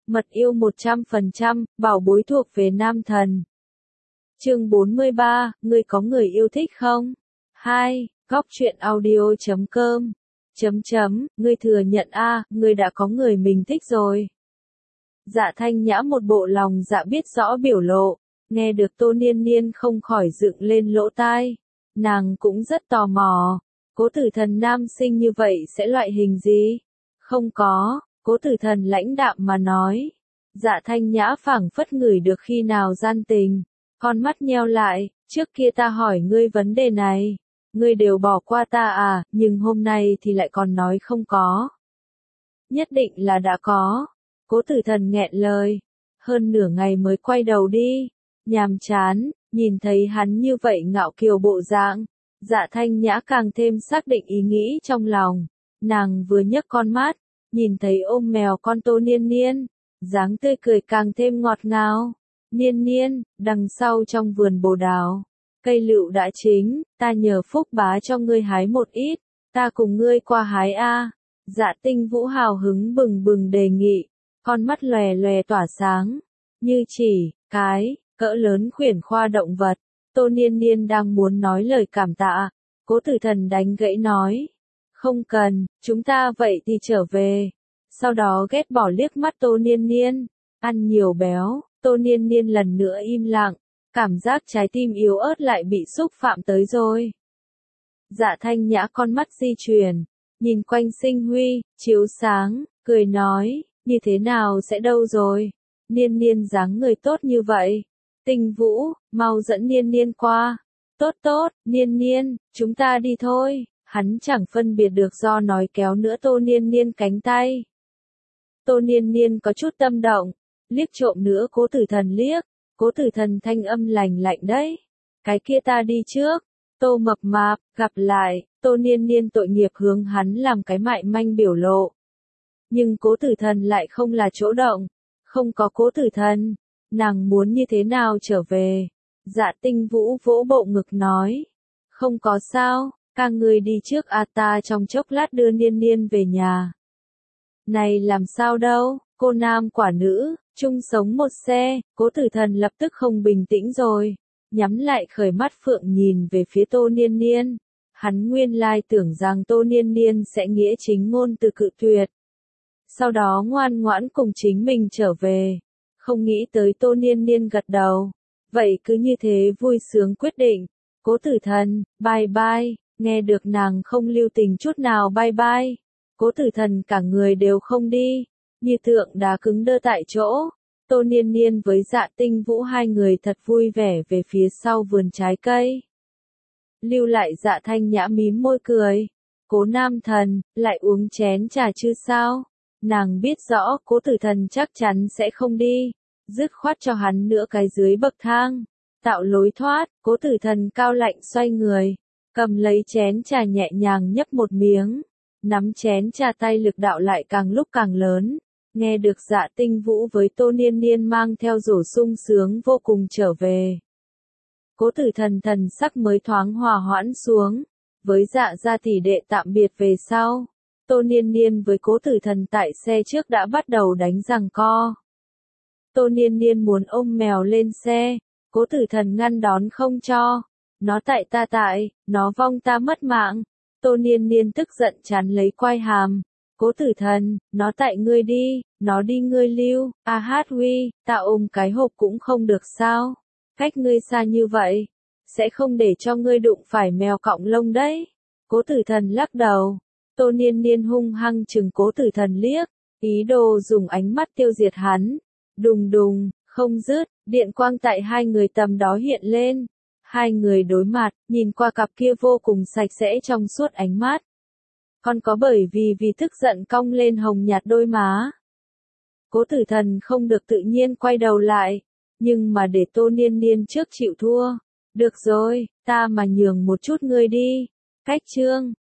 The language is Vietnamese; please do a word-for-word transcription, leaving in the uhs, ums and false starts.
Mật yêu một trăm phần trăm, bảo bối thuộc về nam thần. Chương bốn mươi ba, ngươi có người yêu thích không? hai. Góc truyện audio chấm com. Chấm chấm, ngươi thừa nhận a, ngươi đã có người mình thích rồi. Dạ Thanh Nhã một bộ lòng dạ biết rõ biểu lộ, nghe được Tô Niên Niên không khỏi dựng lên lỗ tai. Nàng cũng rất tò mò, Cố Tử Thần nam sinh như vậy sẽ loại hình gì? Không có, Cố Tử Thần lãnh đạm mà nói. Dạ Thanh Nhã phảng phất ngửi được khi nào gian tình, con mắt nheo lại, trước kia ta hỏi ngươi vấn đề này, ngươi đều bỏ qua ta à, nhưng hôm nay thì lại còn nói không có. Nhất định là đã có. Cố Tử Thần nghẹn lời, hơn nửa ngày mới quay đầu đi, nhàm chán, nhìn thấy hắn như vậy ngạo kiều bộ dạng, Dạ Thanh Nhã càng thêm xác định ý nghĩ trong lòng, nàng vừa nhấc con mắt, nhìn thấy ôm mèo con Tô Niên Niên, dáng tươi cười càng thêm ngọt ngào. Niên Niên, đằng sau trong vườn bồ đào, cây lựu đã chín, ta nhờ Phúc bá cho ngươi hái một ít, ta cùng ngươi qua hái a. Dạ Tinh Vũ hào hứng bừng bừng đề nghị, con mắt lòe lòe tỏa sáng, như chỉ, cái, cỡ lớn khuyển khoa động vật. Tô Niên Niên đang muốn nói lời cảm tạ, Cố Tử Thần đánh gãy nói, không cần, chúng ta vậy thì trở về. Sau đó ghét bỏ liếc mắt Tô Niên Niên, ăn nhiều béo. Tô Niên Niên lần nữa im lặng, cảm giác trái tim yếu ớt lại bị xúc phạm tới rồi. Dạ Thanh Nhã con mắt di chuyển, nhìn quanh sinh huy, chiếu sáng, cười nói, như thế nào sẽ đâu rồi? Niên Niên dáng người tốt như vậy. Tinh Vũ, mau dẫn Niên Niên qua. Tốt tốt, Niên Niên, chúng ta đi thôi. Hắn chẳng phân biệt được do nói kéo nữa Tô Niên Niên cánh tay. Tô Niên Niên có chút tâm động, liếc trộm nữa Cố Tử Thần liếc, Cố Tử Thần thanh âm lành lạnh đấy. Cái kia ta đi trước. Tô Mập Mạp, gặp lại. Tô Niên Niên tội nghiệp hướng hắn làm cái mại manh biểu lộ. Nhưng Cố Tử Thần lại không là chỗ động. Không có Cố Tử Thần, nàng muốn như thế nào trở về? Dạ Tinh Vũ vỗ bộ ngực nói. Không có sao, các ngươi đi trước a, ta trong chốc lát đưa Niên Niên về nhà. Này làm sao đâu, cô nam quả nữ, chung sống một xe. Cố Tử Thần lập tức không bình tĩnh rồi, nhắm lại khởi mắt phượng nhìn về phía Tô Niên Niên. Hắn nguyên lai tưởng rằng Tô Niên Niên sẽ nghĩa chính ngôn từ cự tuyệt, sau đó ngoan ngoãn cùng chính mình trở về. Không nghĩ tới Tô Niên Niên gật đầu, vậy cứ như thế vui sướng quyết định. Cố Tử Thần, bye bye. Nghe được nàng không lưu tình chút nào bye bye, Cố Tử Thần cả người đều không đi, như tượng đá cứng đơ tại chỗ. Tô Niên Niên với Dạ Tinh Vũ hai người thật vui vẻ về phía sau vườn trái cây. Lưu lại Dạ Thanh Nhã mím môi cười. Cố nam thần, lại uống chén trà chứ sao? Nàng biết rõ Cố Tử Thần chắc chắn sẽ không đi, dứt khoát cho hắn nữa cái dưới bậc thang, tạo lối thoát. Cố Tử Thần cao lạnh xoay người, cầm lấy chén trà nhẹ nhàng nhấp một miếng, nắm chén trà tay lực đạo lại càng lúc càng lớn. Nghe được Dạ Tinh Vũ với Tô Niên Niên mang theo rổ sung sướng vô cùng trở về, Cố Tử Thần thần sắc mới thoáng hòa hoãn xuống. Với Dạ gia tỷ đệ tạm biệt về sau, Tô Niên Niên với Cố Tử Thần tại xe trước đã bắt đầu đánh giằng co. Tô Niên Niên muốn ôm mèo lên xe, Cố Tử Thần ngăn đón không cho. Nó tại ta tại, nó vong ta mất mạng. Tô Niên Niên tức giận chán lấy quai hàm. Cố Tử Thần, nó tại ngươi đi, nó đi ngươi lưu. A hát huy, ta ôm cái hộp cũng không được sao? Cách ngươi xa như vậy, sẽ không để cho ngươi đụng phải mèo cọng lông đấy. Cố Tử Thần lắc đầu. Tô Niên Niên hung hăng chừng Cố Tử Thần liếc, ý đồ dùng ánh mắt tiêu diệt hắn. Đùng đùng, không dứt, điện quang tại hai người tầm đó hiện lên. Hai người đối mặt, nhìn qua cặp kia vô cùng sạch sẽ trong suốt ánh mắt. Còn có bởi vì vì tức giận cong lên hồng nhạt đôi má. Cố Tử Thần không được tự nhiên quay đầu lại, nhưng mà để Tô Niên Niên trước chịu thua. Được rồi, ta mà nhường một chút ngươi đi. Cách chương